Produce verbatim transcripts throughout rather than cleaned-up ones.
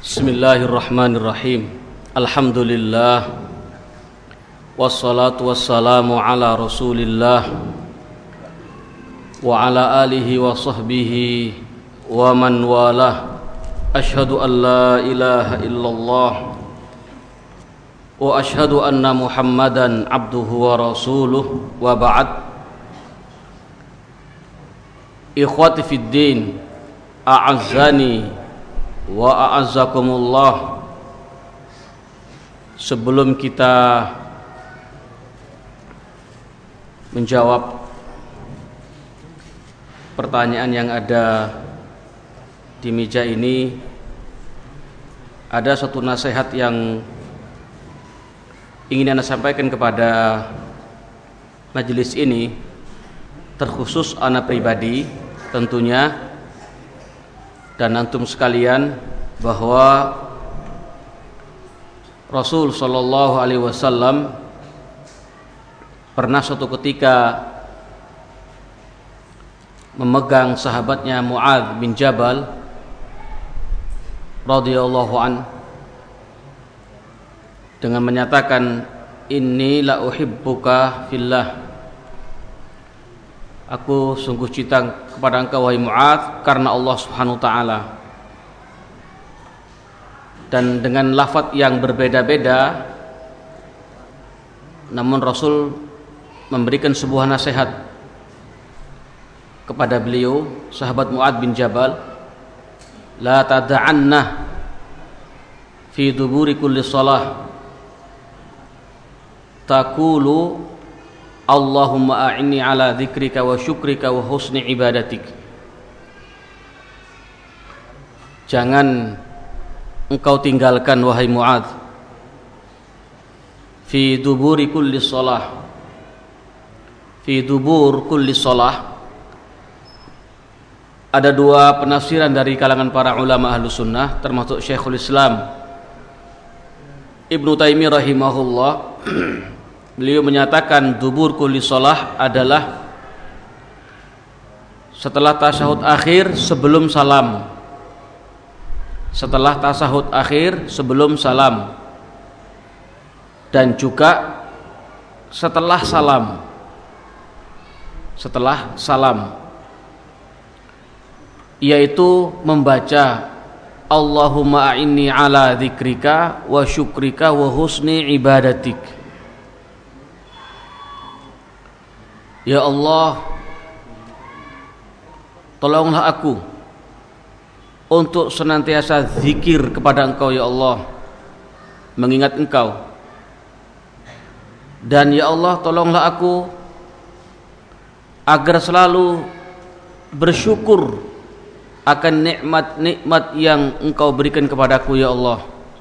Bismillahirrahmanirrahim. Alhamdulillah. Wassalatu wassalamu ala Rasulillah wa ala alihi wa sahbihi wa man walah. Ashhadu an la ilaha illallah wa ashhadu anna Muhammadan abduhu wa rasuluh, wa ba'd. Ikhwati fid din, a'azzani wa a'azzakumullah. Sebelum kita menjawab pertanyaan yang ada di meja ini, ada satu nasihat yang ingin Anda sampaikan kepada majelis ini, terkhusus Anda pribadi tentunya, dan antum sekalian, bahwa Rasul sallallahu alaihi wasallam pernah suatu ketika memegang sahabatnya Mu'adz bin Jabal radhiyallahu an dengan menyatakan, inni la uhibbuka fillah, aku sungguh cinta kepada engkau wahai Mu'adz karena Allah Subhanahu wa taala. Dan dengan lafaz yang berbeda-beda, namun Rasul memberikan sebuah nasihat kepada beliau, sahabat Mu'adz bin Jabal, la tada'anna fi duburi kulli shalah taqulu Allahumma a'inni ala dzikrika wa syukrika wa husni ibadatik. Jangan engkau tinggalkan wahai Mu'adz fi duburi kulli shalah. Fi dubur kulli shalah, ada dua penafsiran dari kalangan para ulama Ahlus Sunnah, termasuk Syekhul Islam Ibnu Taimiyah rahimahullah. Beliau menyatakan dubur kulli shalah adalah setelah tasyahud akhir sebelum salam. Setelah tasyahud akhir sebelum salam, dan juga setelah salam. Setelah salam, yaitu membaca Allahumma a'inni ala dzikrika wa syukrika wa husni ibadatik. Ya Allah, tolonglah aku untuk senantiasa zikir kepada Engkau ya Allah, mengingat Engkau. Dan ya Allah, tolonglah aku agar selalu bersyukur akan nikmat-nikmat yang Engkau berikan kepadaku ya Allah.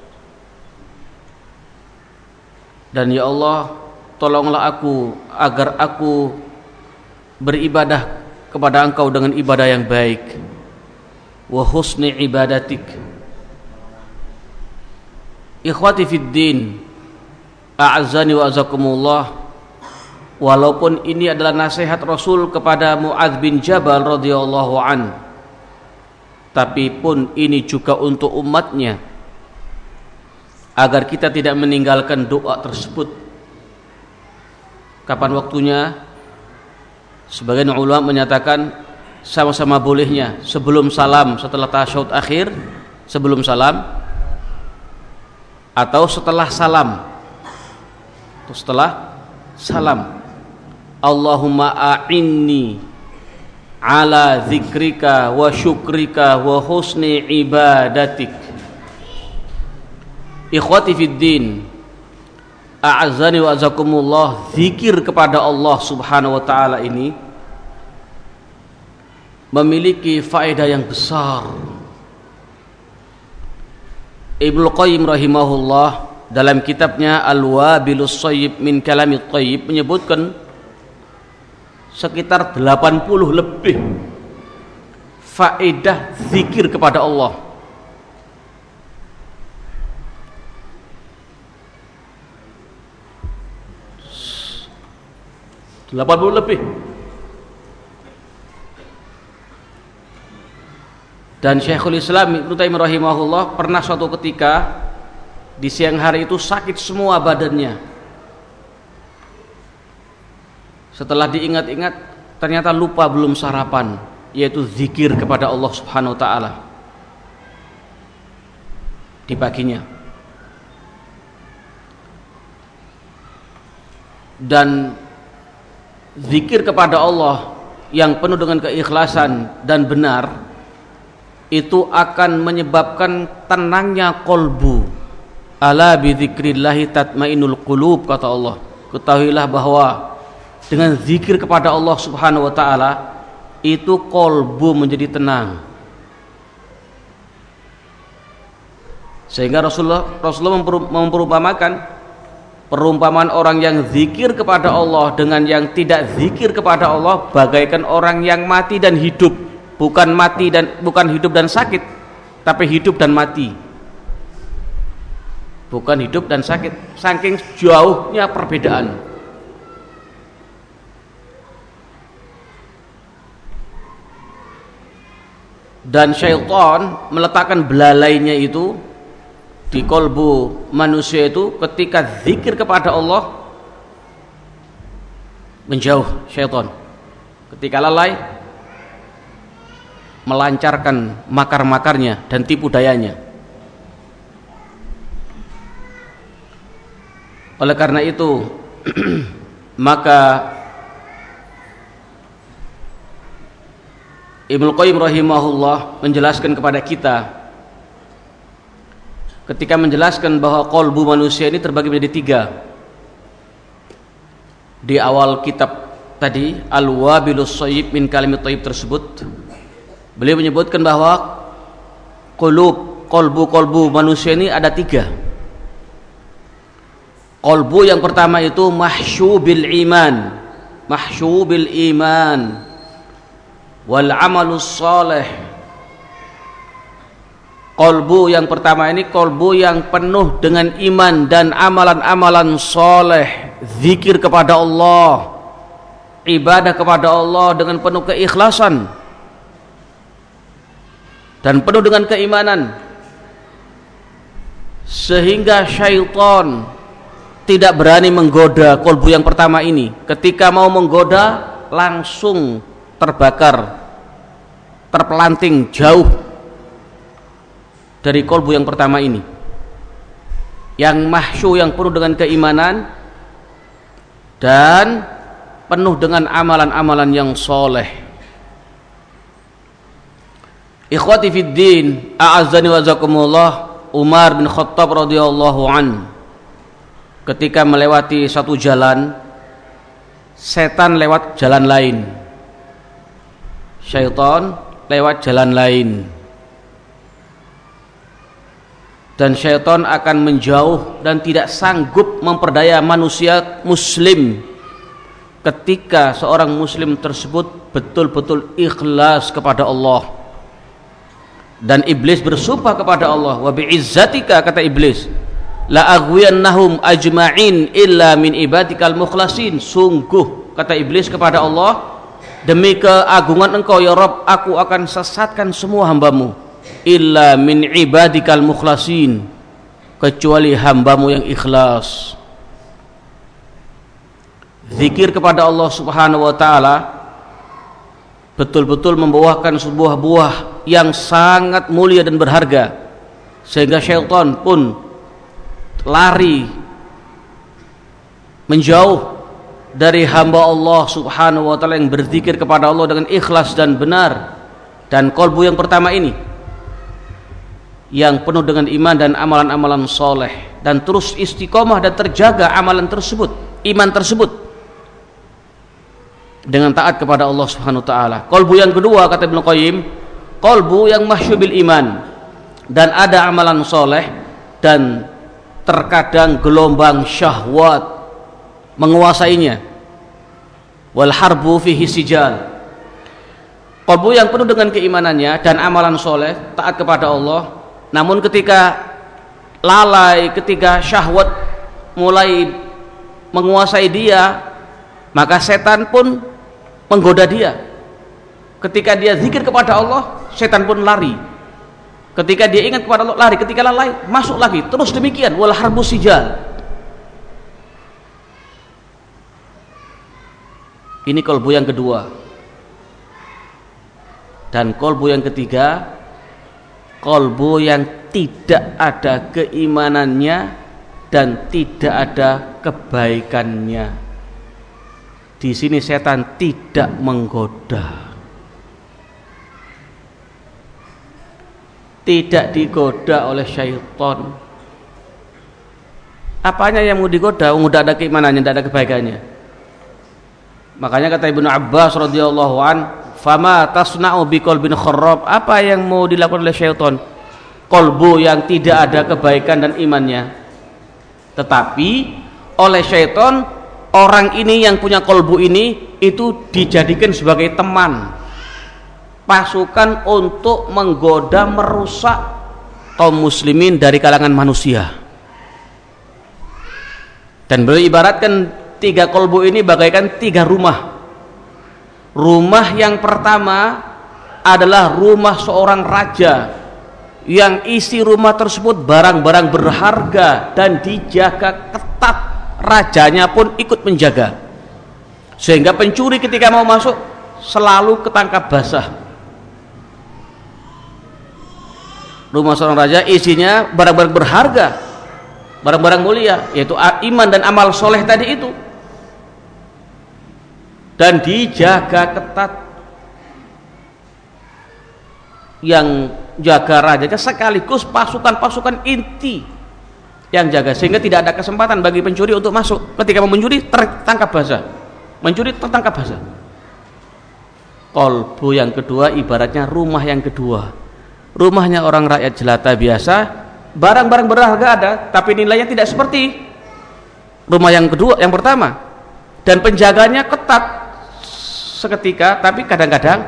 Dan ya Allah, tolonglah aku agar aku beribadah kepada Engkau dengan ibadah yang baik, wa husni ibadatik. Ikhwati fid din, a'azzani wa azakumullah. Walaupun ini adalah nasihat Rasul kepada Mu'adz bin Jabal radhiyallahu an, tapi pun ini juga untuk umatnya, agar kita tidak meninggalkan doa tersebut. Kapan waktunya? Sebagian ulama menyatakan sama-sama bolehnya sebelum salam, setelah tasyahud akhir sebelum salam, atau setelah salam. Atau setelah salam. Allahumma a'inni ala dzikrika wa syukrika wa husni ibadatik. Ikhwati fid din, a'azzani wa azakumullah. Zikir kepada Allah Subhanahu wa taala ini memiliki faedah yang besar. Ibnu Qayyim rahimahullah dalam kitabnya Al-Wabilus Shayyib min Kalamit Thayyib menyebutkan sekitar delapan puluh lebih faedah zikir kepada Allah. delapan puluh lebih. Dan Syekhul Islam Ibnu Taimiyah rahimahullah pernah suatu ketika di siang hari itu sakit semua badannya. Setelah diingat-ingat ternyata lupa belum sarapan, yaitu zikir kepada Allah Subhanahu wa taala di paginya. Dan zikir kepada Allah yang penuh dengan keikhlasan dan benar itu akan menyebabkan tenangnya kolbu. Ala bi dzikrillahi tatmainnul qulub, kata Allah. Ketahuilah bahwa dengan zikir kepada Allah Subhanahu wa taala itu kolbu menjadi tenang. Sehingga Rasulullah Rasulullah memperumpamakan perumpamaan orang yang zikir kepada Allah dengan yang tidak zikir kepada Allah bagaikan orang yang mati dan hidup. Bukan mati dan bukan hidup dan sakit, tapi hidup dan mati. Bukan hidup dan sakit, saking jauhnya perbedaan. Dan syaitan meletakkan belalainya itu di kolbu manusia itu ketika zikir kepada Allah, menjauh syaitan. Ketika lalai, melancarkan makar-makarnya dan tipu dayanya. Oleh karena itu maka Ibnu Qayyim rahimahullah menjelaskan kepada kita ketika menjelaskan bahwa qalbu manusia ini terbagi menjadi tiga. Di awal kitab tadi Al-Wabilus Shayyib min Kalimit Thayyib tersebut, beliau menyebutkan bahwa qulub, kolbu-kolbu manusia ini ada tiga. Kolbu yang pertama itu mahsyubil iman, mahsyubil iman wal amalus salih. Kolbu yang pertama ini kolbu yang penuh dengan iman dan amalan-amalan saleh, zikir kepada Allah, ibadah kepada Allah dengan penuh keikhlasan dan penuh dengan keimanan, sehingga syaitan tidak berani menggoda kolbu yang pertama ini. Ketika mau menggoda langsung terbakar, terpelanting jauh dari kolbu yang pertama ini, yang mahsyu, yang penuh dengan keimanan dan penuh dengan amalan-amalan yang soleh. Ikhwati fid din, a'azzani wa jazakumullah, Umar bin Khattab radhiyallahu an ketika melewati satu jalan, setan lewat jalan lain, syaitan lewat jalan lain, dan syaitan akan menjauh dan tidak sanggup memperdaya manusia muslim ketika seorang muslim tersebut betul-betul ikhlas kepada Allah. Dan iblis bersumpah kepada Allah, wa bi'izzatika, kata iblis, la aghwiyannahum ajma'in illa min ibadikal mukhlasin. Sungguh, kata iblis kepada Allah, demi keagungan engkau ya Rabb, aku akan sesatkan semua hambamu, illa min ibadikal mukhlasin, kecuali hambamu yang ikhlas. Zikir kepada Allah Subhanahu wa ta'ala betul-betul membawakan sebuah buah yang sangat mulia dan berharga, sehingga syaitan pun lari menjauh dari hamba Allah Subhanahu wa ta'ala yang berzikir kepada Allah dengan ikhlas dan benar. Dan kolbu yang pertama ini yang penuh dengan iman dan amalan-amalan soleh, dan terus istiqomah dan terjaga amalan tersebut, iman tersebut, dengan taat kepada Allah Subhanahu wa taala. Kolbu yang kedua, kata Ibnu Qayyim, kolbu yang mahsyubil iman dan ada amalan soleh, dan terkadang gelombang syahwat menguasainya. Wal harbu fihi sijal. Kolbu yang penuh dengan keimanannya dan amalan soleh, taat kepada Allah, namun ketika lalai, ketika syahwat mulai menguasai dia, maka setan pun menggoda dia. Ketika dia zikir kepada Allah, setan pun lari Ketika dia ingat kepada Allah, lari. Ketika lalai, masuk lagi. Terus demikian. Wal harbu sijal. Ini kolbu yang kedua. Dan kolbu yang ketiga, kolbu yang tidak ada keimanannya dan tidak ada kebaikannya. Di sini setan tidak menggoda. Tidak digoda oleh syaitan. Apanya yang mau digoda? Tidak ada keimanannya, tidak ada kebaikannya. Makanya kata Ibnu Abbas radhiyallahu an, "Fama tasna'u biqalbin kharrab?" Apa yang mau dilakukan oleh syaitan? Kolbu yang tidak ada kebaikan dan imannya. Tetapi oleh syaitan, orang ini yang punya kolbu ini itu dijadikan sebagai teman, pasukan untuk menggoda, merusak kaum muslimin dari kalangan manusia. Dan beliau ibaratkan tiga kolbu ini bagaikan tiga rumah. Rumah yang pertama adalah rumah seorang raja yang isi rumah tersebut barang-barang berharga dan dijaga ketat. Rajanya pun ikut menjaga, sehingga pencuri ketika mau masuk selalu ketangkap basah. Rumah seorang raja isinya barang-barang berharga, barang-barang mulia, yaitu iman dan amal soleh tadi itu, dan dijaga ketat. Yang jaga rajanya sekaligus pasukan-pasukan inti yang jaga, sehingga tidak ada kesempatan bagi pencuri untuk masuk. Ketika mau mencuri tertangkap basah, mencuri tertangkap basah. Kolbu yang kedua ibaratnya rumah yang kedua. Rumahnya orang rakyat jelata biasa, barang-barang berharga ada, tapi nilainya tidak seperti rumah yang kedua, yang pertama. Dan penjaganya ketat seketika, tapi kadang-kadang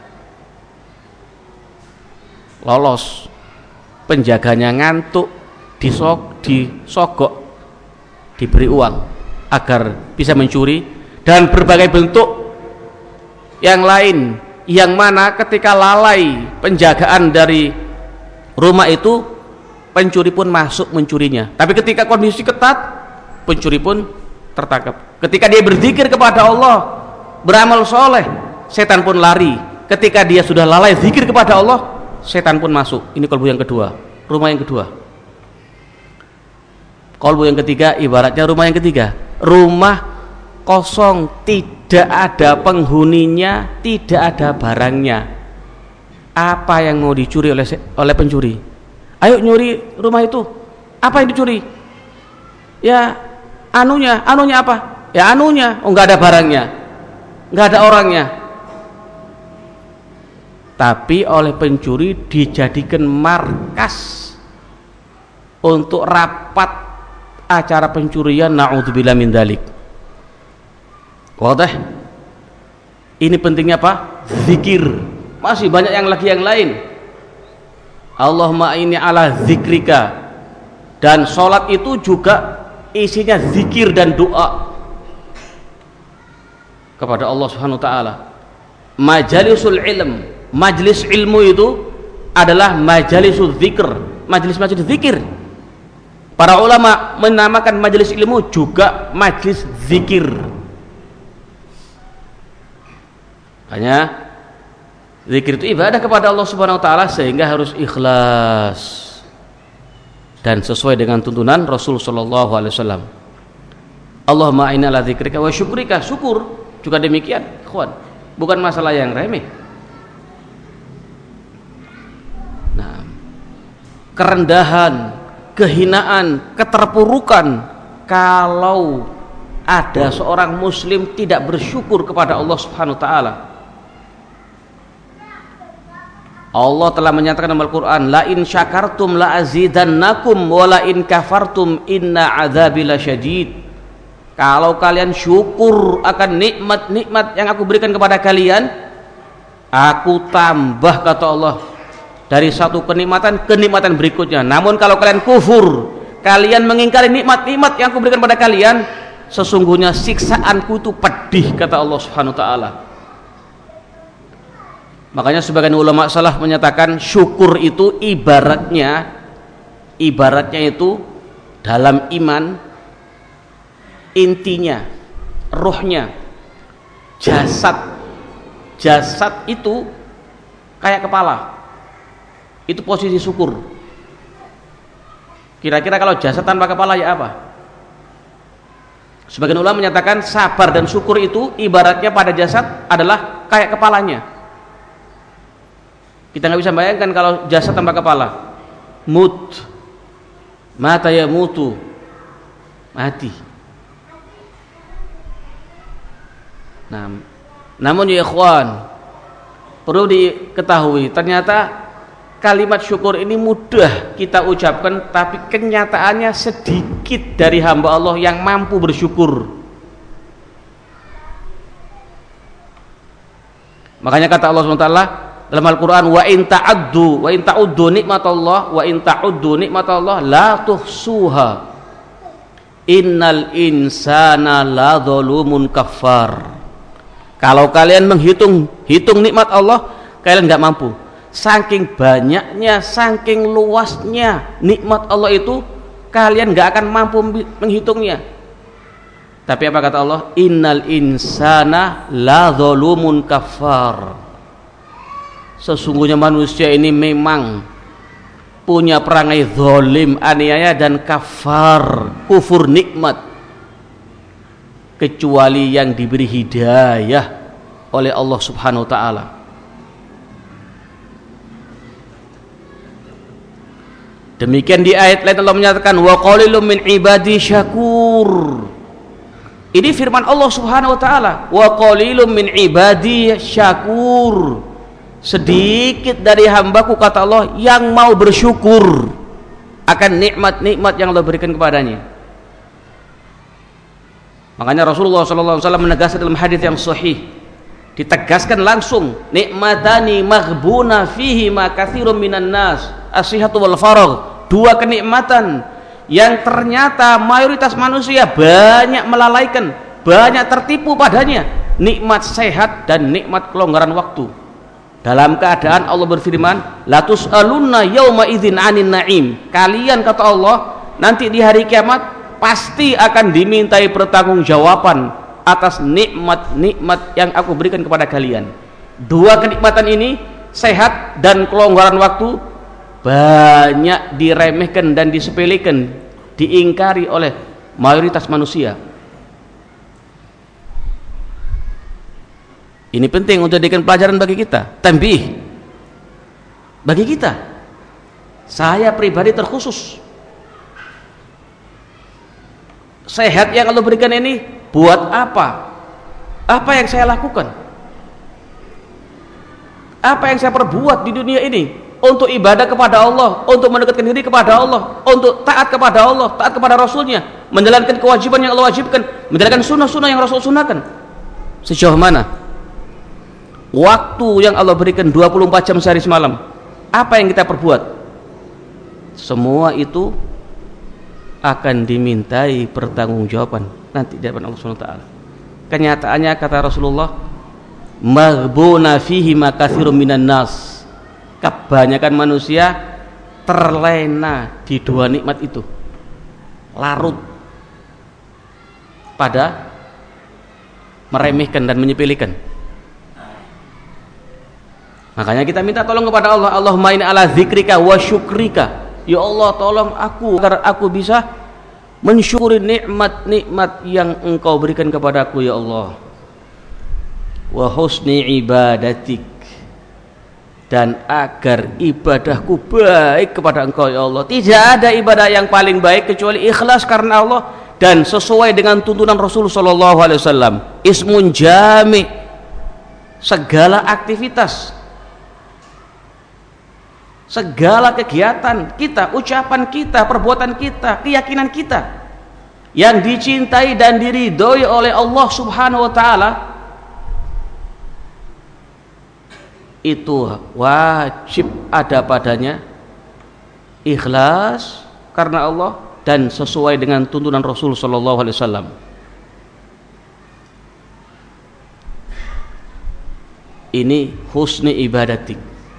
lolos. Penjaganya ngantuk, disok, disogok, diberi uang agar bisa mencuri, dan berbagai bentuk yang lain, yang mana ketika lalai penjagaan dari rumah itu, pencuri pun masuk mencurinya. Tapi ketika kondisi ketat, pencuri pun tertangkap. Ketika dia berzikir kepada Allah, beramal soleh, setan pun lari. Ketika dia sudah lalai zikir kepada Allah, setan pun masuk. Ini kolbu yang kedua, rumah yang kedua. Kolbu yang ketiga ibaratnya rumah yang ketiga, rumah kosong, tidak ada penghuninya, tidak ada barangnya. Apa yang mau dicuri oleh oleh pencuri? Ayo nyuri rumah itu. Apa yang dicuri? Ya anunya, anunya apa? Ya anunya, oh nggak ada barangnya, nggak ada orangnya. Tapi oleh pencuri dijadikan markas untuk rapat acara pencurian. Na'udzubillah min dzalik. Wadah. Ini pentingnya apa? Zikir. Masih banyak yang lagi yang lain. Allahumma inni ala zikrika. Dan sholat itu juga isinya zikir dan doa kepada Allah Subhanahu wa taala. Majalisul ilm, majlis ilmu itu adalah majalisul zikr, majlis-majlis zikir. Para ulama menamakan majlis ilmu juga majlis zikir. Hanya zikir itu ibadah kepada Allah Subhanahu wa taala, sehingga harus ikhlas dan sesuai dengan tuntunan Rasul sallallahu alaihi wasallam. Allahumma inna ala dzikrika wa syukrika. Syukur juga demikian, ikhwan. Bukan masalah yang remeh. Nah, kerendahan, kehinaan, keterpurukan kalau ada seorang muslim tidak bersyukur kepada Allah Subhanahu wa taala. Allah telah menyatakan dalam Al-Quran, la in syakartum la azidannakum wa la in kafartum inna adzabi lasyadid. Kalau kalian syukur akan nikmat-nikmat yang aku berikan kepada kalian, aku tambah, kata Allah, dari satu kenikmatan ke kenikmatan berikutnya. Namun kalau kalian kufur, kalian mengingkari nikmat-nikmat yang aku berikan kepada kalian, sesungguhnya siksaanku itu pedih, kata Allah Subhanahu wa taala. Makanya sebagian ulama salaf menyatakan syukur itu ibaratnya ibaratnya itu dalam iman intinya, ruhnya, jasad jasad itu kayak kepala, itu posisi syukur. Kira-kira kalau jasad tanpa kepala ya apa? Sebagian ulama menyatakan sabar dan syukur itu ibaratnya pada jasad adalah kayak kepalanya. Kita nggak bisa bayangkan kalau jasad tanpa kepala. Mut, mata ya mutu, mati. Nah, namun ya ikhwan, perlu diketahui ternyata kalimat syukur ini mudah kita ucapkan, tapi kenyataannya sedikit dari hamba Allah yang mampu bersyukur. Makanya kata Allah subhanahu wa taala dalam Al-Quran, wa in ta'uddu wa in ta'uddu nikmatallah wa in ta'uddu nikmatallah la tuhsuha innal insana la zalumun kafar. Kalau kalian menghitung hitung nikmat Allah, kalian nggak mampu. Saking banyaknya, saking luasnya nikmat Allah itu, kalian nggak akan mampu menghitungnya. Tapi apa kata Allah? Innal insana la zalumun kafar. Sesungguhnya manusia ini memang punya perangai zalim, aniaya dan kafar, kufur nikmat, kecuali yang diberi hidayah oleh Allah Subhanahu wa taala. Demikian di ayat lain Allah menyatakan wa qalilum min ibadi syakur. Ini firman Allah Subhanahu wa taala, wa qalilum min ibadi syakur. Sedikit dari hambaku, kata Allah, yang mau bersyukur akan nikmat-nikmat yang Allah berikan kepadanya. Makanya Rasulullah shallallahu alaihi wasallam menegaskan dalam hadis yang sahih, ditegaskan langsung, nikmatani maghbuna fihi ma katsirun minan nas as-sihhatu wal faragh. Dua kenikmatan yang ternyata mayoritas manusia banyak melalaikan, banyak tertipu padanya, nikmat sehat dan nikmat kelonggaran waktu. Dalam keadaan Allah berfirman, la tus'alunna yauma idzin 'anin na'im. Kalian, kata Allah, nanti di hari kiamat pasti akan dimintai pertanggungjawaban atas nikmat-nikmat yang aku berikan kepada kalian. Dua kenikmatan ini, sehat dan kelonggaran waktu, banyak diremehkan dan disepelekan, diingkari oleh mayoritas manusia. Ini penting untuk dijadikan pelajaran bagi kita, tanbih bagi kita. Saya pribadi terkhusus, sehat yang Allah berikan ini buat apa? Apa yang saya lakukan? Apa yang saya perbuat di dunia ini untuk ibadah kepada Allah, untuk mendekatkan diri kepada Allah, untuk taat kepada Allah, taat kepada Rasulnya, menjalankan kewajiban yang Allah wajibkan, menjalankan sunnah-sunnah yang Rasul sunnahkan? Sejauh mana waktu yang Allah berikan dua puluh empat jam sehari semalam, apa yang kita perbuat? Semua itu akan dimintai pertanggungjawaban nanti di hadapan Allah Subhanahu wa taala. Kenyataannya, kata Rasulullah, maghbuna fihi ma katsirun minan nas. Kebanyakan manusia terlena di dua nikmat itu, larut pada meremehkan dan menyepelekan. Makanya kita minta tolong kepada Allah, Allahumma inni ala dzikrika wa syukrika. Ya Allah, tolong aku agar aku bisa mensyukuri nikmat-nikmat yang Engkau berikan kepadaku, ya Allah. Wa husni ibadatik, dan agar ibadahku baik kepada Engkau, ya Allah. Tidak ada ibadah yang paling baik kecuali ikhlas karena Allah dan sesuai dengan tuntunan Rasul sallallahu alaihi wasallam. Ismun jami', segala aktivitas, segala kegiatan kita, ucapan kita, perbuatan kita, keyakinan kita yang dicintai dan diridhoi oleh Allah Subhanahu wa taala, itu wajib ada padanya ikhlas karena Allah dan sesuai dengan tuntunan Rasul sallallahu alaihi wasallam. Ini husni ibadatik.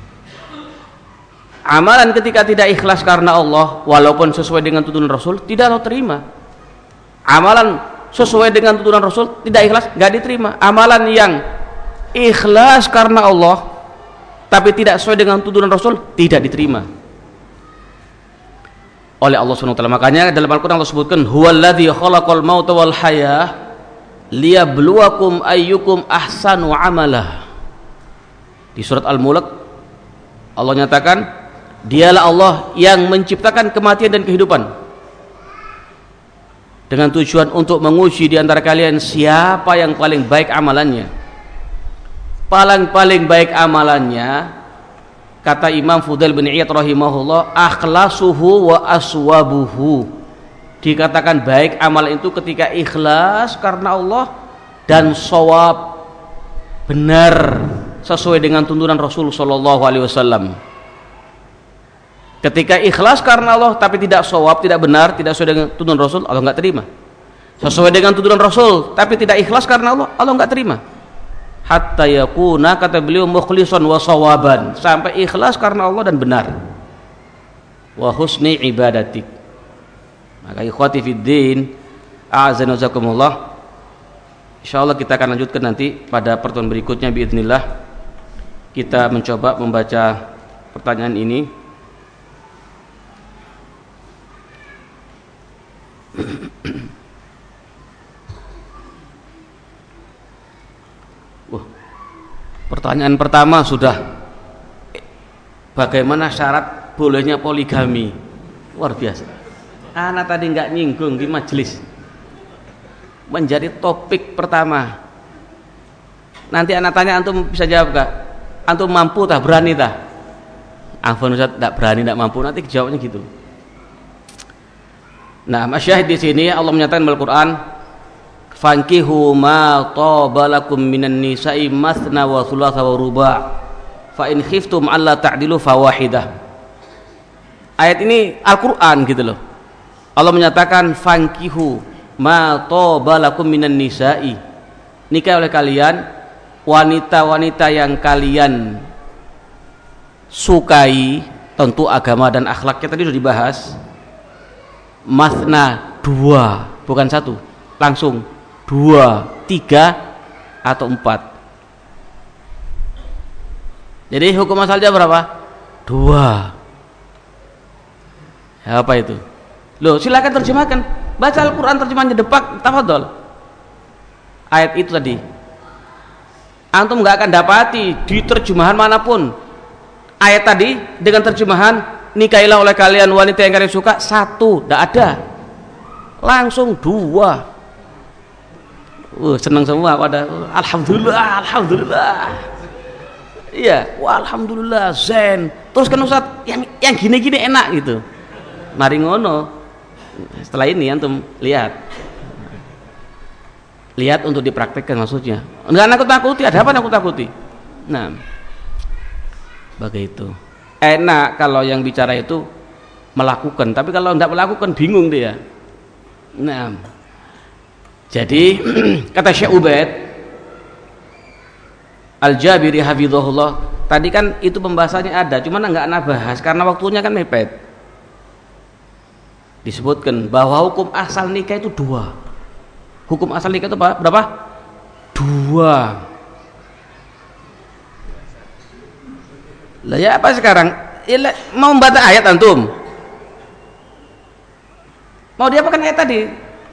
Amalan ketika tidak ikhlas karena Allah, walaupun sesuai dengan tuntunan Rasul, tidak Allah terima. Amalan sesuai dengan tuntunan Rasul, tidak ikhlas, nggak diterima. Amalan yang ikhlas karena Allah, tapi tidak sesuai dengan tuntunan Rasul, tidak diterima oleh Allah subhanahu wa taala. Makanya dalam Al-Quran Allah sebutkan, huwallazi khalaqal mauta wal hayah liyabluwakum ayyukum ahsanu amalah. Di surat Al-Mulk Allah nyatakan, dialah Allah yang menciptakan kematian dan kehidupan dengan tujuan untuk menguji di antara kalian siapa yang paling baik amalannya. Paling-paling baik amalannya, kata Imam Fudail bin Iyad rahimahullah, akhlasuhu wa aswabuhu. Dikatakan baik amalan itu ketika ikhlas karena Allah dan shawab, benar sesuai dengan tuntunan Rasul sallallahu alaihi wasallam. Ketika ikhlas karena Allah tapi tidak shawab, tidak benar, tidak sesuai dengan tuntunan Rasul, Allah enggak terima. Sesuai dengan tuntunan Rasul tapi tidak ikhlas karena Allah, Allah enggak terima. Hatta yakuna, kata beliau, mukhlishan wa shawaban, sampai ikhlas karena Allah dan benar. Wa husni ibadatik. Maka ikhwati fiddin, a'azana wazakumullah, insyaallah kita akan lanjutkan nanti pada pertemuan berikutnya biidznillah. Kita mencoba membaca pertanyaan ini. Wah, pertanyaan pertama sudah, bagaimana syarat bolehnya poligami? Luar biasa. Anak tadi nggak nyinggung di majelis, menjadi topik pertama. Nanti anak tanya, antum bisa jawab gak? Antum mampu tah, berani tah? Afwan Ustaz, tidak berani, tidak mampu. Nanti jawabnya gitu. Nah, masyahid di sini Allah menyatakan dalam Al-Quran, fankihu ma taba lakum minan nisa'i mathna wa thulatha wa ruba' fa in khiftum alla ta'dilu fawahidah. Ayat ini Al-Quran gitu loh. Allah menyatakan fankihu ma taba lakum minan nisa'i, nikah oleh kalian wanita-wanita yang kalian sukai, tentu agama dan akhlaknya tadi sudah dibahas. Mathna, dua, bukan satu, langsung dua, tiga atau empat. Jadi hukum asalnya berapa? Dua. Ya, apa itu? Loh, silakan terjemahkan. Baca Al-Quran terjemahannya depak, tafadhol. Ayat itu tadi antum nggak akan dapati di terjemahan manapun ayat tadi dengan terjemahan nikahilah oleh kalian wanita yang kalian suka, satu, tidak ada, langsung dua. Uh, senang semua pada alhamdulillah, alhamdulillah. Iya, wah, alhamdulillah, zen. Terus kan Ustaz, yang yang gini-gini enak gitu. Mari ngono. Setelah ini antum lihat. Lihat untuk dipraktekkan maksudnya. Enggak nakut-nakuti, ada apa nakut-nakuti? Nah, begitu. Enak kalau yang bicara itu melakukan, tapi kalau tidak melakukan bingung dia. Nah, jadi kata Syekh Ubaid Al-Jabiri hafizahullah, tadi kan itu pembahasannya ada, cuman enggak ana bahas karena waktunya kan mepet. Disebutkan bahwa hukum asal nikah itu dua. Hukum asal nikah itu apa? Berapa? Dua. Lah ya apa sekarang? Ya, mau membaca ayat antum? Mau diapakan ayat tadi?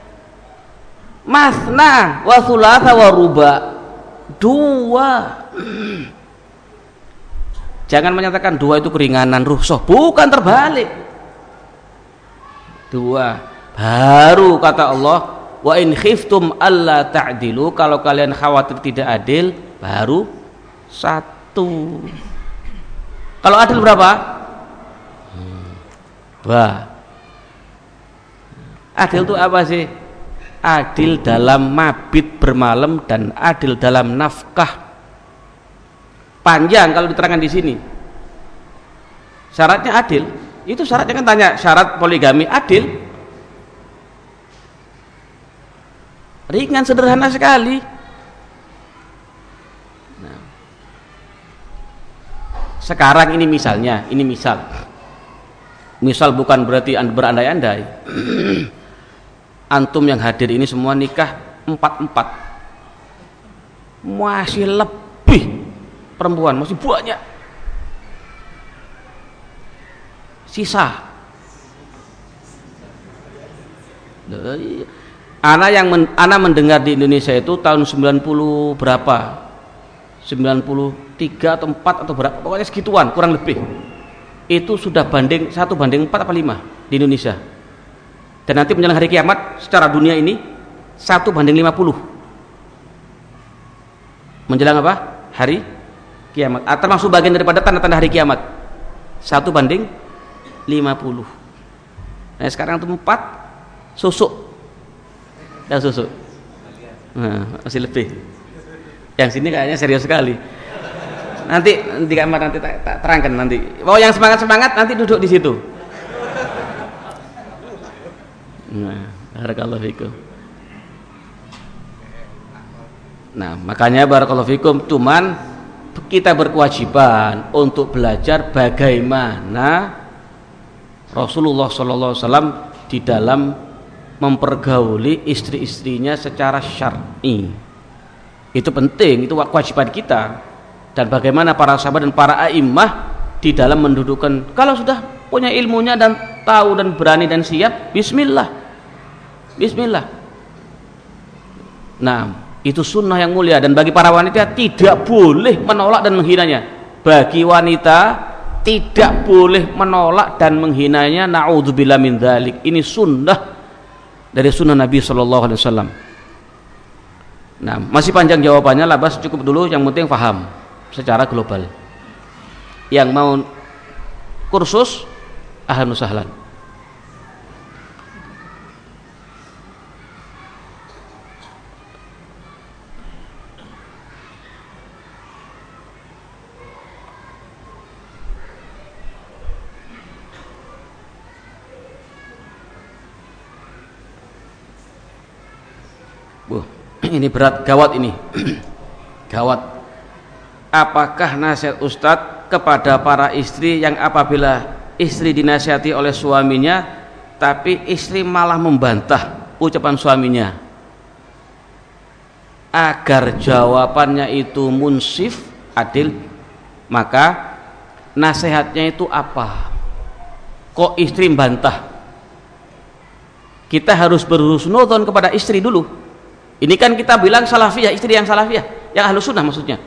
Masna wa thulatha wa ruba. Dua. Jangan menyatakan dua itu keringanan, rukhsah. Bukan, terbalik. Dua. Baru kata Allah, wa in khiftum alla ta'dilu, kalau kalian khawatir tidak adil, baru satu. Kalau adil berapa? Dua. Adil itu apa sih? Adil dalam mabit bermalam dan adil dalam nafkah. Panjang kalau diterangkan di sini. Syaratnya adil. Itu syaratnya kan tanya, syarat poligami adil. Ringan, sederhana sekali. Nah, sekarang ini misalnya, ini misal misal bukan berarti berandai-andai antum yang hadir ini semua nikah empat-empat, masih lebih perempuan, masih banyak sisa. Ana yang men, ana mendengar di Indonesia itu tahun sembilan puluh berapa, sembilan puluh tiga atau empat atau berapa, pokoknya segituan kurang lebih, itu sudah banding satu banding empat apa lima di Indonesia. Dan nanti menjelang hari kiamat secara dunia ini satu banding lima puluh menjelang apa? Hari kiamat. Ah, termasuk bagian daripada tanda-tanda hari kiamat, satu banding lima puluh. Nah sekarang itu empat susuk dan susuk, nah, masih lebih. Yang sini kayaknya serius sekali. Nanti di kamar nanti tak, tak terangkan nanti. Mau yang semangat semangat nanti duduk di situ. Nah, barakallahu fikum. Nah, makanya barakallahu fikum, cuman kita berkewajiban untuk belajar bagaimana Rasulullah shallallahu alaihi wasallam di dalam mempergauli istri-istrinya secara syar'i. Itu penting, itu kewajiban kita. Dan bagaimana para sahabat dan para a'immah di dalam mendudukkan, kalau sudah punya ilmunya dan tahu dan berani dan siap, bismillah, bismillah. Nah, itu sunnah yang mulia. Dan bagi para wanita tidak boleh menolak dan menghinanya. Bagi wanita tidak boleh menolak dan menghinanya. Na'udzubillah min dzalik. Ini sunnah dari sunnah Nabi Shallallahu Alaihi Wasallam. Nah, masih panjang jawabannya, labas cukup dulu. Yang penting paham secara global. Yang mau kursus, ahlan wa sahlan. Buh, ini berat, gawat ini. Gawat. Apakah nasihat Ustadz kepada para istri yang apabila istri dinasihati oleh suaminya tapi istri malah membantah ucapan suaminya, agar jawabannya itu munsif, adil, maka nasihatnya itu apa? Kok istri membantah? Kita harus berhusnudzon kepada istri dulu. Ini kan kita bilang salafiyah, istri yang salafiyah, yang ahlus sunnah maksudnya.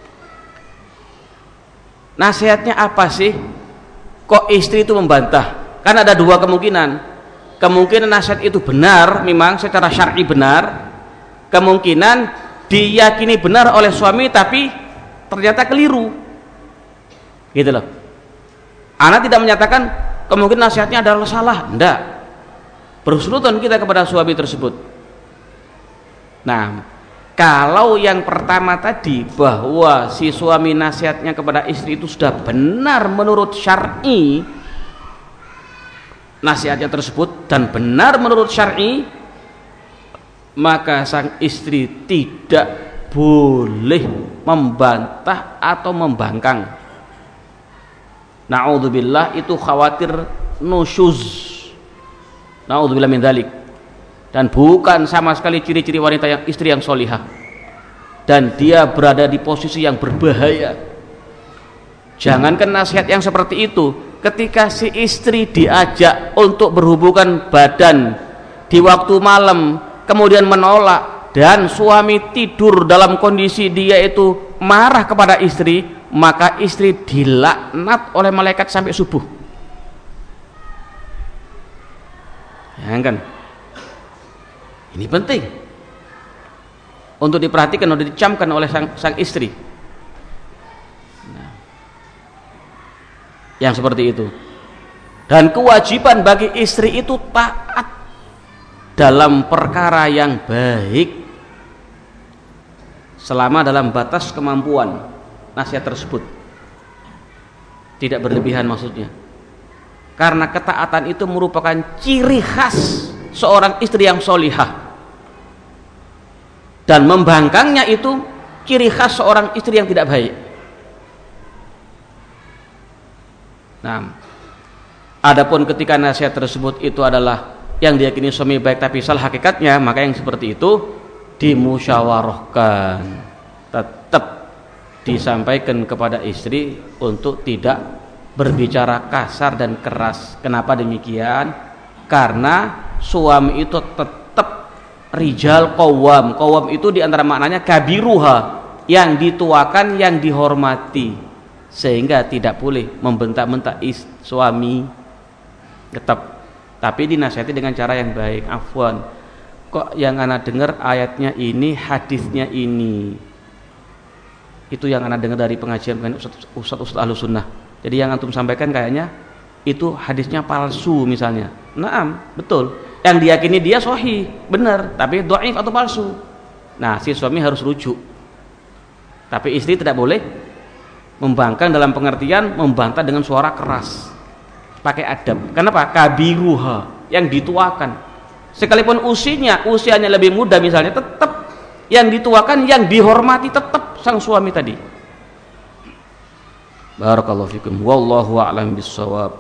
Nasihatnya apa sih? Kok istri itu membantah? Kan ada dua kemungkinan. Kemungkinan nasihat itu benar, memang secara syar'i benar. Kemungkinan diyakini benar oleh suami tapi ternyata keliru. Gitu loh. Ana tidak menyatakan kemungkinan nasihatnya adalah salah, enggak. Berhusnudzon kita kepada suami tersebut. Nah, kalau yang pertama tadi bahwa si suami nasihatnya kepada istri itu sudah benar menurut syar'i, nasihatnya tersebut dan benar menurut syar'i, maka sang istri tidak boleh membantah atau membangkang. Na'udzubillah, itu khawatir nusyuz. Na'udzubillah min dzalik. Dan bukan sama sekali ciri-ciri wanita yang istri yang solihah, dan dia berada di posisi yang berbahaya. Jangankan nasihat yang seperti itu, ketika si istri diajak untuk berhubungan badan di waktu malam kemudian menolak, dan suami tidur dalam kondisi dia itu marah kepada istri, maka istri dilaknat oleh malaikat sampai subuh. Ya kan? Ini penting untuk diperhatikan, untuk dicamkan oleh sang, sang istri. Nah, yang seperti itu. Dan kewajiban bagi istri itu taat dalam perkara yang baik selama dalam batas kemampuan nasihat tersebut. Tidak berlebihan maksudnya. Karena ketaatan itu merupakan ciri khas seorang istri yang solihah. Dan membangkangnya itu ciri khas seorang istri yang tidak baik. Nah, adapun ketika nasihat tersebut itu adalah yang diyakini suami baik tapi salah hakikatnya, maka yang seperti itu dimusyawarahkan, tetap disampaikan kepada istri untuk tidak berbicara kasar dan keras. Kenapa demikian? Karena suami itu tetap rijal qawwam. Qawwam itu diantara maknanya kabiruha, yang dituakan, yang dihormati, sehingga tidak boleh membentak-bentak suami. Tetap, tapi dinasihati dengan cara yang baik. Afwan, kok yang ana dengar ayatnya ini, hadisnya ini, itu yang ana dengar dari pengajian ustaz-ustaz ahlu sunnah. Jadi yang antum sampaikan kayaknya itu hadisnya palsu misalnya. Naam, betul. Yang diyakini dia sahih, benar, tapi dhaif atau palsu. Nah, si suami harus rujuk. Tapi istri tidak boleh membangkang dalam pengertian membantah dengan suara keras. Pakai adab. Kenapa? Kabiruha, yang dituakan. Sekalipun usianya, usianya lebih muda misalnya, tetap yang dituakan, yang dihormati tetap sang suami tadi. Barakallahu fikum. Wallahu a'lam bissawab.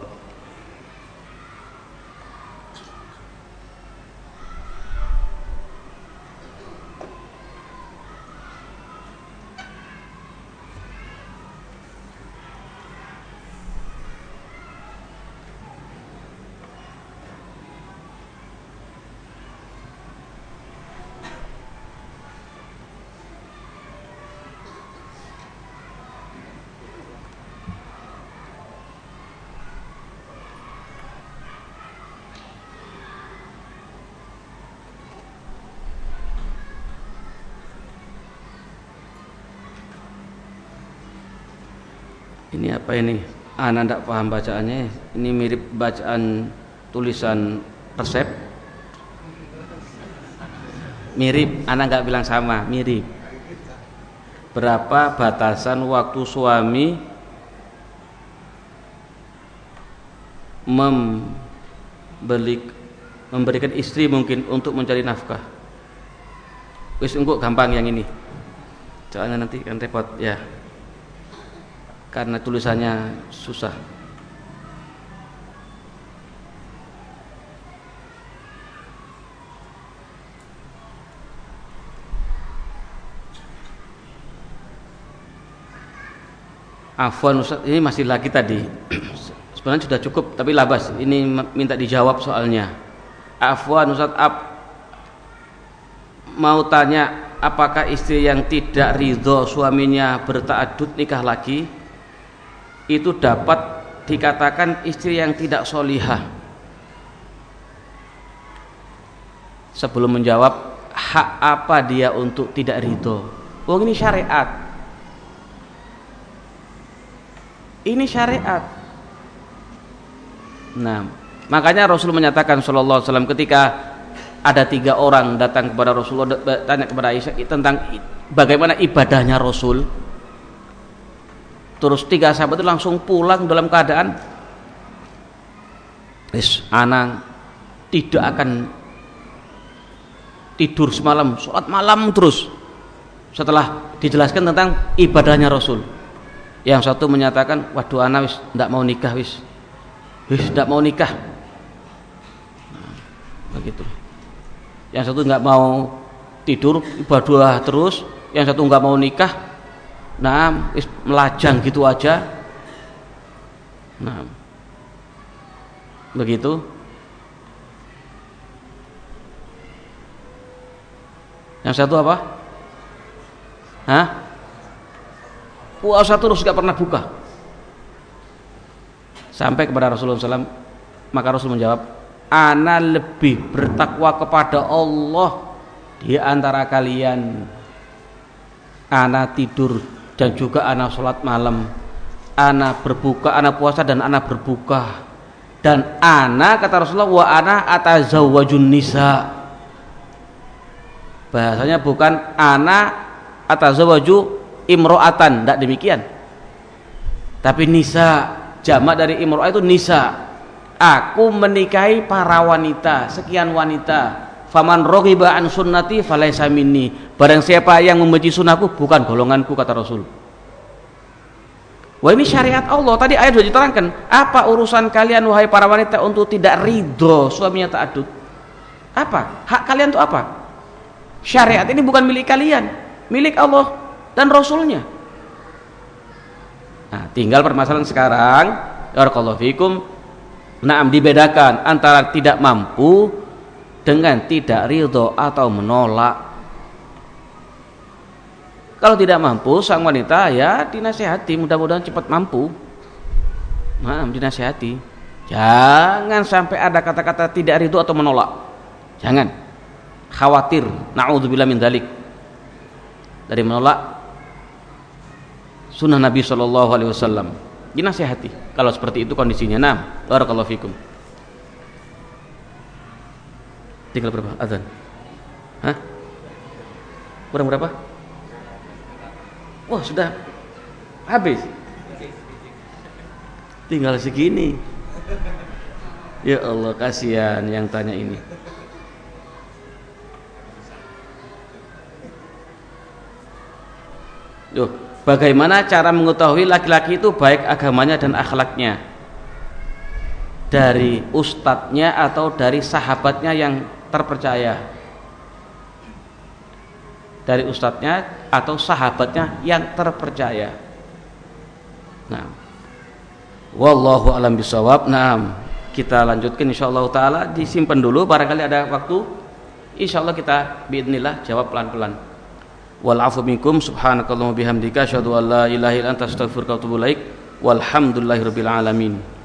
Ini apa ini? Ana tidak paham bacaannya. Ini mirip bacaan tulisan resep. Mirip, ana nggak bilang sama, mirip. Berapa batasan waktu suami membeli, memberikan istri mungkin untuk mencari nafkah? Wis engko gampang yang ini. Soalnya nanti kan repot ya. Karena tulisannya susah. Afwan Ustaz, ini masih lagi tadi. Sebenarnya sudah cukup, tapi labas. Ini minta dijawab soalnya. Afwan Ustaz, ap, mau tanya, apakah istri yang tidak ridho suaminya berta'addud nikah lagi itu dapat dikatakan istri yang tidak solihah? Sebelum menjawab, hak apa dia untuk tidak ridho? Oh, ini syariat. Ini syariat. Nah, makanya Rasul menyatakan sallallahu alaihi wasallam ketika ada tiga orang datang kepada Rasulullah, tanya kepada Aisyah tentang bagaimana ibadahnya Rasul. Terus tiga sahabat itu langsung pulang dalam keadaan, Wis, ana tidak akan tidur semalam, sholat malam terus. Setelah dijelaskan tentang ibadahnya Rasul, yang satu menyatakan, waduh ana wis ndak mau nikah, wis wis ndak mau nikah. Nah, begitu. Yang satu nggak mau tidur ibadah terus, yang satu nggak mau nikah. Nah, wis melajang gitu aja. Nah, begitu. Yang satu apa? Hah? Puasa terus gak pernah buka. Sampai kepada Rasulullah shallallahu alaihi wasallam, maka Rasul menjawab, ana lebih bertakwa kepada Allah di antara kalian. Ana tidur dan juga ana sholat malam, ana berbuka, ana puasa dan ana berbuka. Dan ana, kata Rasulullah, wa ana atazawwajun nisa. Bahasanya bukan ana atazawwaju imro'atan, tidak demikian. Tapi nisa, jamak dari imro'ah itu nisa. Aku menikahi para wanita, sekian wanita. Faman raghiba an sunnati falaysa minni. Barang siapa yang membenci sunnahku bukan golonganku, kata Rasul. Wah, ini syariat Allah. Tadi ayat sudah diterangkan. Apa urusan kalian wahai para wanita untuk tidak ridho suaminya ta'addud? Apa? Hak kalian itu apa? Syariat ini bukan milik kalian, milik Allah dan Rasulnya. Nah, tinggal permasalahan sekarang, barakallahu fikum, naam dibedakan antara tidak mampu dengan tidak ridho atau menolak. Kalau tidak mampu sang wanita ya dinasihati, mudah-mudahan cepat mampu. Nah, dinasihati. Jangan sampai ada kata-kata tidak ridho atau menolak. Jangan. Khawatir, na'udzubillah min dzalik. Dari menolak sunnah Nabi sallallahu alaihi wasallam. Dinasihati. Kalau seperti itu kondisinya. Nah, barakallahu fikum. Tinggal berapa azan? Hah? Kurang berapa? Wah, sudah habis. Tinggal segini. Ya Allah, kasihan yang tanya ini. Duh, bagaimana cara mengetahui laki-laki itu baik agamanya dan akhlaknya? Dari ustadznya atau dari sahabatnya yang terpercaya? Dari ustadznya atau sahabatnya yang terpercaya. Nah, wallahu alam bisawab. Nah, kita lanjutkan insyaallah taala. Disimpan dulu, barangkali ada waktu. Insyaallah kita biidznillah jawab pelan-pelan. Wal afu minkum, subhanakallahumma bihamdika asyhadu an la ilaha illa anta astaghfiruka wa atubu ilaik. Walhamdulillahirabbil alamin.